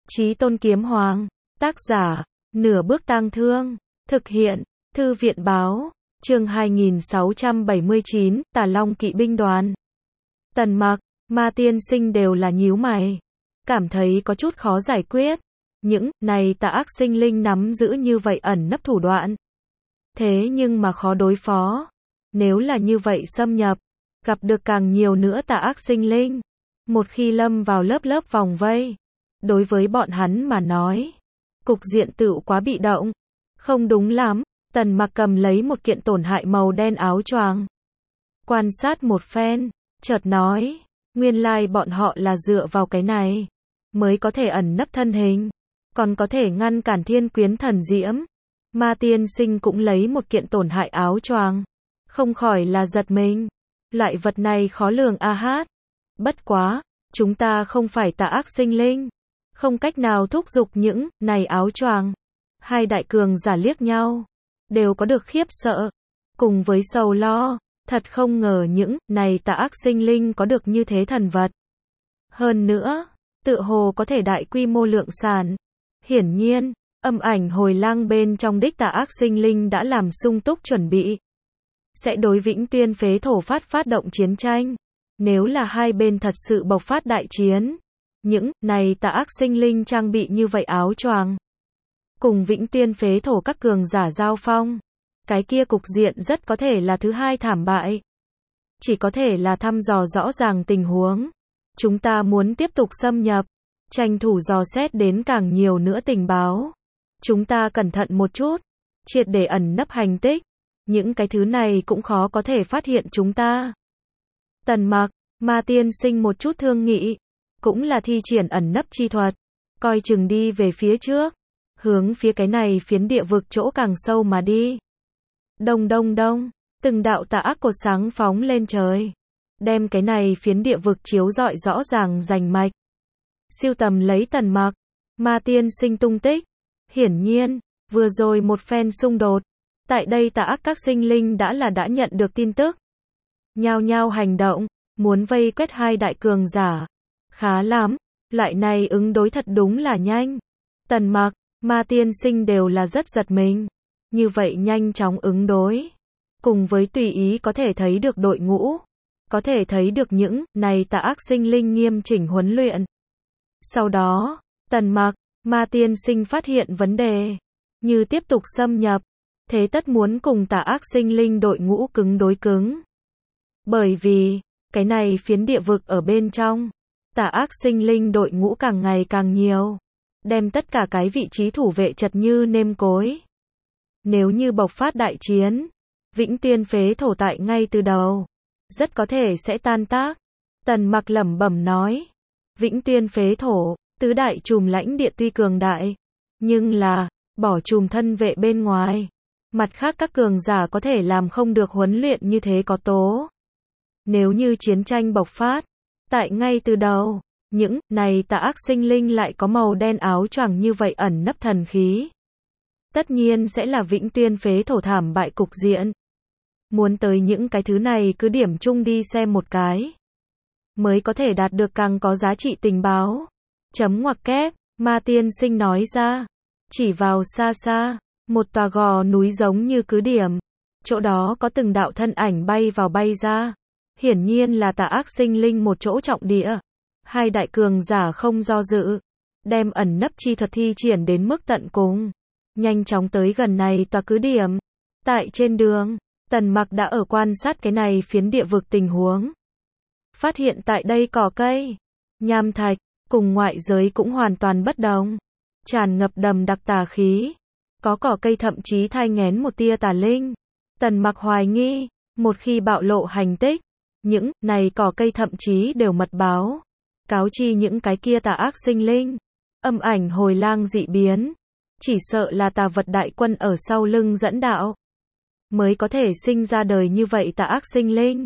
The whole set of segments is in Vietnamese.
Chí Tôn Kiếm Hoàng, tác giả, Nửa Bước Tang Thương, thực hiện, Thư viện báo, chương 2679, Tà Long Kỵ binh đoàn. Tần Mặc, Ma Tiên Sinh đều là nhíu mày, cảm thấy có chút khó giải quyết. Những này tà ác sinh linh nắm giữ như vậy ẩn nấp thủ đoạn. Thế nhưng mà khó đối phó. Nếu là như vậy xâm nhập, gặp được càng nhiều nữa tà ác sinh linh. Một khi lâm vào lớp lớp vòng vây, đối với bọn hắn mà nói, cục diện tựu quá bị động. Không đúng lắm, Tần Mặc cầm lấy một kiện tổn hại màu đen áo choàng. Quan sát một phen, chợt nói, nguyên lai bọn họ là dựa vào cái này, mới có thể ẩn nấp thân hình, còn có thể ngăn cản thiên quyến thần diễm. Ma Tiên Sinh cũng lấy một kiện tổn hại áo choàng, không khỏi là giật mình. Loại vật này khó lường a hát. Bất quá, chúng ta không phải tà ác sinh linh, không cách nào thúc giục những này áo choàng. Hai đại cường giả liếc nhau, đều có được khiếp sợ, cùng với sầu lo, thật không ngờ những này tà ác sinh linh có được như thế thần vật. Hơn nữa, tựa hồ có thể đại quy mô lượng sản. Hiển nhiên, âm ảnh hồi lang bên trong đích tà ác sinh linh đã làm sung túc chuẩn bị, sẽ đối Vĩnh Tuyên phế thổ phát động chiến tranh. Nếu là hai bên thật sự bộc phát đại chiến, những này tà ác sinh linh trang bị như vậy áo choàng, cùng Vĩnh Tuyên phế thổ các cường giả giao phong, cái kia cục diện rất có thể là thứ hai thảm bại. Chỉ có thể là thăm dò rõ ràng tình huống. Chúng ta muốn tiếp tục xâm nhập, tranh thủ dò xét đến càng nhiều nữa tình báo. Chúng ta cẩn thận một chút, triệt để ẩn nấp hành tích. Những cái thứ này cũng khó có thể phát hiện chúng ta. Tần Mặc, Ma Tiên Sinh một chút thương nghị, cũng là thi triển ẩn nấp chi thuật, coi chừng đi về phía trước, hướng phía cái này phiến địa vực chỗ càng sâu mà đi. Đông đông đông, từng đạo tà ác cột sáng phóng lên trời, đem cái này phiến địa vực chiếu rọi rõ ràng rành mạch. Siêu tầm lấy Tần Mặc, Ma Tiên Sinh tung tích. Hiển nhiên, vừa rồi một phen xung đột, tại đây tà ác các sinh linh đã nhận được tin tức, nhao nhao hành động, muốn vây quét hai đại cường giả. Khá lắm, loại này ứng đối thật đúng là nhanh. Tần Mặc, Ma Tiên Sinh đều là rất giật mình. Như vậy nhanh chóng ứng đối, cùng với tùy ý có thể thấy được đội ngũ, có thể thấy được những này tà ác sinh linh nghiêm chỉnh huấn luyện. Sau đó, Tần Mặc, Ma Tiên Sinh phát hiện vấn đề, như tiếp tục xâm nhập, thế tất muốn cùng tà ác sinh linh đội ngũ cứng đối cứng. Bởi vì, cái này phiến địa vực ở bên trong, tà ác sinh linh đội ngũ càng ngày càng nhiều, đem tất cả cái vị trí thủ vệ chật như nêm cối. Nếu như bộc phát đại chiến, Vĩnh Tuyên phế thổ tại ngay từ đầu, rất có thể sẽ tan tác. Tần Mặc lẩm bẩm nói, Vĩnh Tuyên phế thổ, tứ đại chùm lãnh địa tuy cường đại, nhưng là, bỏ chùm thân vệ bên ngoài. Mặt khác các cường giả có thể làm không được huấn luyện như thế có tố. Nếu như chiến tranh bộc phát, tại ngay từ đầu, những này tà ác sinh linh lại có màu đen áo choàng như vậy ẩn nấp thần khí, tất nhiên sẽ là Vĩnh Tuyên phế thổ thảm bại cục diện. Muốn tới những cái thứ này cứ điểm chung đi xem một cái, mới có thể đạt được càng có giá trị tình báo. Chấm ngoặc kép, Ma Tiên Sinh nói ra, chỉ vào xa xa, một tòa gò núi giống như cứ điểm, chỗ đó có từng đạo thân ảnh bay vào bay ra, hiển nhiên là tà ác sinh linh một chỗ trọng địa. Hai đại cường giả không do dự, đem ẩn nấp chi thuật thi triển đến mức tận cùng, nhanh chóng tới gần này tòa cứ điểm. Tại trên đường, Tần Mặc đã ở quan sát cái này phiến địa vực tình huống, phát hiện tại đây cỏ cây, nham thạch, cùng ngoại giới cũng hoàn toàn bất đồng, tràn ngập đầm đặc tà khí. Có cỏ cây thậm chí thai nghén một tia tà linh. Tần Mặc hoài nghi, một khi bạo lộ hành tích, những này cỏ cây thậm chí đều mật báo, cáo chi những cái kia tà ác sinh linh. Âm ảnh hồi lang dị biến, chỉ sợ là tà vật đại quân ở sau lưng dẫn đạo, mới có thể sinh ra đời như vậy tà ác sinh linh.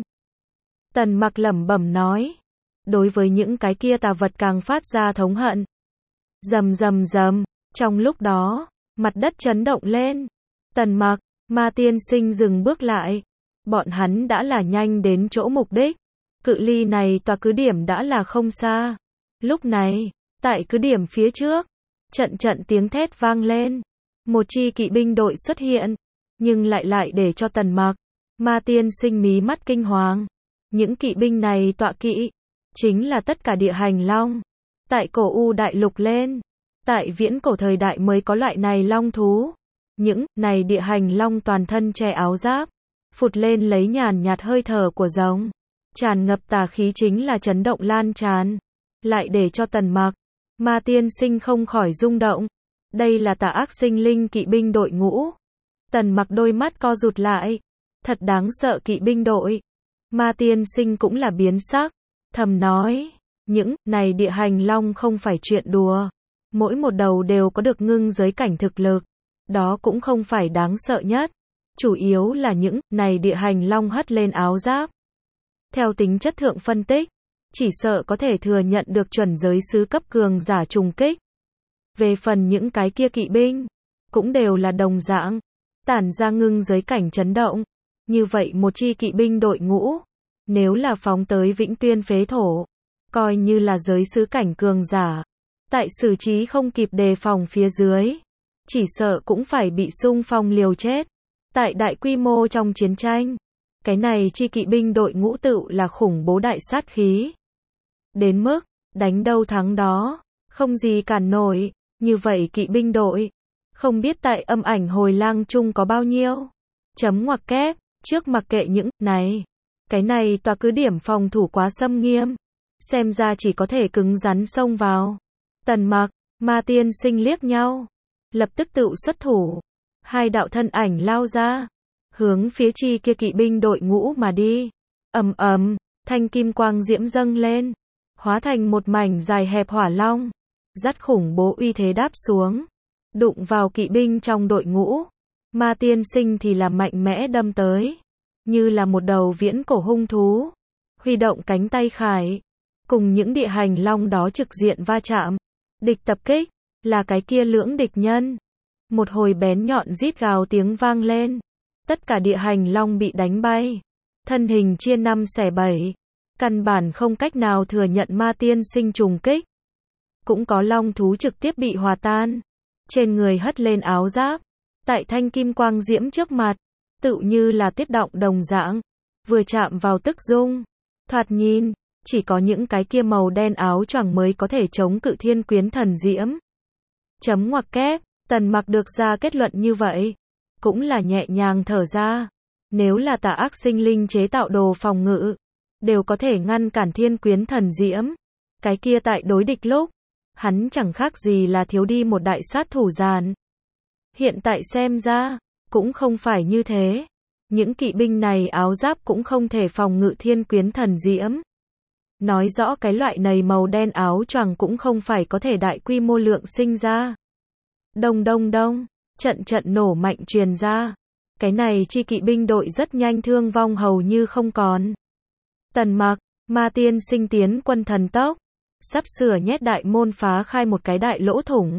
Tần Mặc lẩm bẩm nói, đối với những cái kia tà vật càng phát ra thống hận. Rầm rầm rầm, trong lúc đó, mặt đất chấn động lên. Tần Mặc, Ma Tiên Sinh dừng bước lại. Bọn hắn đã là nhanh đến chỗ mục đích. Cự ly này tòa cứ điểm đã là không xa. Lúc này, tại cứ điểm phía trước, Trận trận tiếng thét vang lên. Một chi kỵ binh đội xuất hiện, nhưng lại để cho Tần Mặc, Ma Tiên Sinh mí mắt kinh hoàng. Những kỵ binh này tọa kỵ, chính là tất cả địa hành long. Tại cổ U đại lục lên, tại viễn cổ thời đại mới có loại này long thú. Những này địa hành long toàn thân che áo giáp, phụt lên lấy nhàn nhạt hơi thở của rồng, tràn ngập tà khí chính là chấn động lan tràn, lại để cho Tần Mặc, Ma Tiên Sinh không khỏi rung động. Đây là tà ác sinh linh kỵ binh đội ngũ. Tần Mặc đôi mắt co rụt lại, thật đáng sợ kỵ binh đội. Ma Tiên Sinh cũng là biến sắc, thầm nói, những này địa hành long không phải chuyện đùa, mỗi một đầu đều có được ngưng giới cảnh thực lực, đó cũng không phải đáng sợ nhất, chủ yếu là những này địa hành long hất lên áo giáp. Theo tính chất thượng phân tích, chỉ sợ có thể thừa nhận được chuẩn giới sứ cấp cường giả trùng kích. Về phần những cái kia kỵ binh, cũng đều là đồng dạng, tản ra ngưng giới cảnh chấn động. Như vậy một chi kỵ binh đội ngũ, nếu là phóng tới Vĩnh Tuyên phế thổ, coi như là giới sứ cảnh cường giả, tại xử trí không kịp đề phòng phía dưới, chỉ sợ cũng phải bị xung phong liều chết. Tại đại quy mô trong chiến tranh, cái này chi kỵ binh đội ngũ tựu là khủng bố đại sát khí. Đến mức, đánh đâu thắng đó, không gì cản nổi, như vậy kỵ binh đội, không biết tại âm ảnh hồi lang chung có bao nhiêu. Chấm ngoặc kép, trước mặc kệ những này, cái này tòa cứ điểm phòng thủ quá xâm nghiêm, xem ra chỉ có thể cứng rắn xông vào. Tần Mặc, Ma Tiên Sinh liếc nhau, lập tức tự xuất thủ, hai đạo thân ảnh lao ra, hướng phía chi kia kỵ binh đội ngũ mà đi. Ầm ầm, thanh kim quang diễm dâng lên, hóa thành một mảnh dài hẹp hỏa long, dắt khủng bố uy thế đáp xuống, đụng vào kỵ binh trong đội ngũ. Ma Tiên Sinh thì là mạnh mẽ đâm tới, như là một đầu viễn cổ hung thú, huy động cánh tay khải, cùng những địa hành long đó trực diện va chạm. Địch tập kích, là cái kia lưỡng địch nhân. Một hồi bén nhọn rít gào tiếng vang lên, tất cả địa hành long bị đánh bay, thân hình chia năm xẻ bảy, căn bản không cách nào thừa nhận Ma Tiên Sinh trùng kích. Cũng có long thú trực tiếp bị hòa tan, trên người hất lên áo giáp, tại thanh kim quang diễm trước mặt, tựu như là tuyết động đồng dạng, vừa chạm vào tức rung. Thoạt nhìn, chỉ có những cái kia màu đen áo choàng mới có thể chống cự thiên quyến thần diễm. Chấm ngoặc kép, Tần Mặc được ra kết luận như vậy, cũng là nhẹ nhàng thở ra. Nếu là tà ác sinh linh chế tạo đồ phòng ngự, đều có thể ngăn cản thiên quyến thần diễm, cái kia tại đối địch lúc, hắn chẳng khác gì là thiếu đi một đại sát thủ giàn. Hiện tại xem ra, cũng không phải như thế. Những kỵ binh này áo giáp cũng không thể phòng ngự thiên quyến thần diễm. Nói rõ cái loại này màu đen áo choàng cũng không phải có thể đại quy mô lượng sinh ra. Đông đông đông, trận trận nổ mạnh truyền ra. Cái này chi kỵ binh đội rất nhanh thương vong hầu như không còn. Tần Mặc, Ma Tiên Sinh tiến quân thần tốc, sắp sửa nhét đại môn phá khai một cái đại lỗ thủng,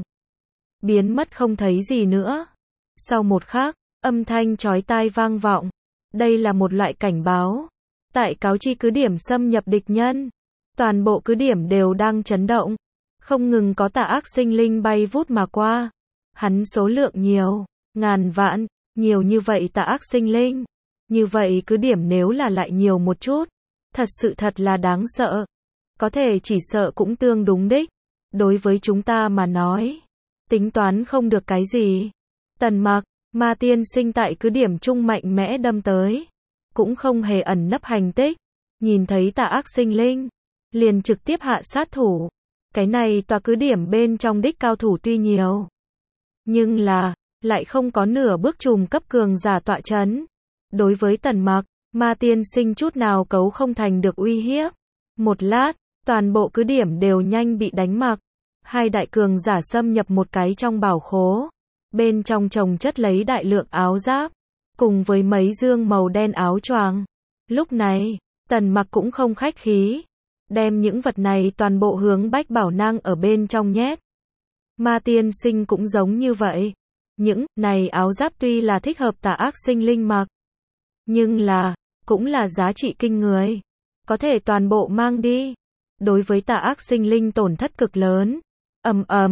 biến mất không thấy gì nữa. Sau một khắc, âm thanh chói tai vang vọng. Đây là một loại cảnh báo. Tại cáo chi cứ điểm xâm nhập địch nhân, toàn bộ cứ điểm đều đang chấn động, không ngừng có tà ác sinh linh bay vút mà qua. Hắn số lượng nhiều, ngàn vạn, nhiều như vậy tà ác sinh linh. Như vậy cứ điểm nếu là lại nhiều một chút, thật là đáng sợ. Có thể chỉ sợ cũng tương đúng đích. Đối với chúng ta mà nói, tính toán không được cái gì. Tần Mặc, Ma Tiên Sinh tại cứ điểm trung mạnh mẽ đâm tới, cũng không hề ẩn nấp hành tích. Nhìn thấy tà ác sinh linh, liền trực tiếp hạ sát thủ. Cái này tòa cứ điểm bên trong đích cao thủ tuy nhiều, nhưng là, lại không có nửa bước trùm cấp cường giả tọa chấn. Đối với Tần Mặc, Ma Tiên Sinh chút nào cấu không thành được uy hiếp. Một lát, toàn bộ cứ điểm đều nhanh bị đánh mặc. Hai đại cường giả xâm nhập một cái trong bảo khố. Bên trong chồng chất lấy đại lượng áo giáp, cùng với mấy dương màu đen áo choàng. Lúc này, Tần Mặc cũng không khách khí, đem những vật này toàn bộ hướng bách bảo nang ở bên trong nhét. Ma Tiên Sinh cũng giống như vậy. Những này áo giáp tuy là thích hợp tà ác sinh linh mặc, nhưng là, cũng là giá trị kinh người. Có thể toàn bộ mang đi. Đối với tà ác sinh linh tổn thất cực lớn. Ầm ầm,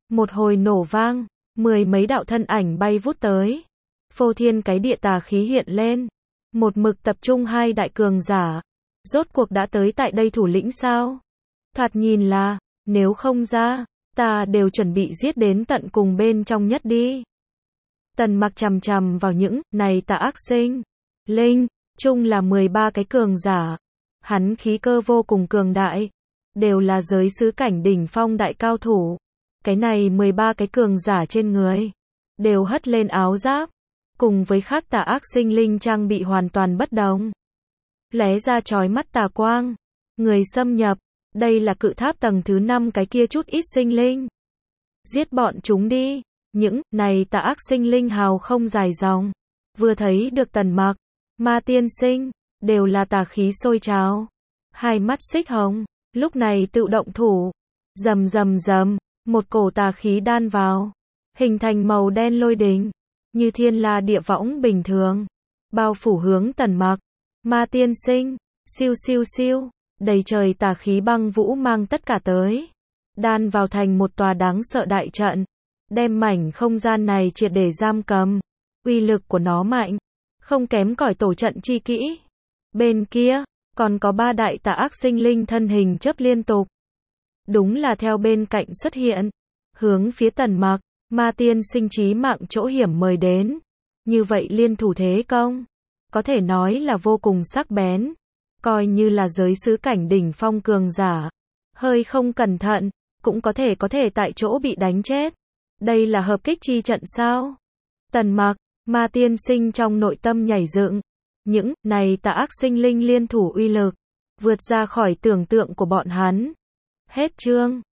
Một hồi nổ vang, 10 mấy đạo thân ảnh bay vút tới. Phô thiên cái địa tà khí hiện lên. Một mực tập trung hai đại cường giả. Rốt cuộc đã tới tại đây thủ lĩnh sao? Thoạt nhìn là, nếu không ra, ta đều chuẩn bị giết đến tận cùng bên trong nhất đi. Tần Mặc chằm chằm vào những này tà ác sinh linh, chung là 13 cái cường giả. Hắn khí cơ vô cùng cường đại, đều là giới sứ cảnh đỉnh phong đại cao thủ. Cái này 13 cái cường giả trên người, đều hất lên áo giáp, cùng với khác tà ác sinh linh trang bị hoàn toàn bất đồng. Lóe ra chói mắt tà quang, người xâm nhập, đây là cự tháp tầng thứ 5 cái kia chút ít sinh linh. Giết bọn chúng đi, những này tà ác sinh linh hào không dài dòng. Vừa thấy được Tần Mặc, Ma tiên sinh, đều là tà khí sôi trào. Hai mắt xích hồng, lúc này tự động thủ. Rầm rầm rầm, một cổ tà khí đan vào, hình thành màu đen lôi đình, như thiên la địa võng bình thường, bao phủ hướng Tần Mặc. Ma tiên sinh, siêu siêu siêu, đầy trời tà khí băng vũ mang tất cả tới, đan vào thành một tòa đáng sợ đại trận, đem mảnh không gian này triệt để giam cầm. Uy lực của nó mạnh, không kém cỏi tổ trận chi kỹ. Bên kia, còn có 3 đại tà ác sinh linh thân hình chớp liên tục. Đúng là theo bên cạnh xuất hiện, hướng phía Tần Mặc, Ma tiên sinh chí mạng chỗ hiểm mời đến. Như vậy liên thủ thế công, có thể nói là vô cùng sắc bén, coi như là giới sứ cảnh đỉnh phong cường giả, hơi không cẩn thận, cũng có thể tại chỗ bị đánh chết. Đây là hợp kích chi trận sao? Tần Mặc, Ma tiên sinh trong nội tâm nhảy dựng. Những này tà ác sinh linh liên thủ uy lực, vượt ra khỏi tưởng tượng của bọn hắn. Hết chương.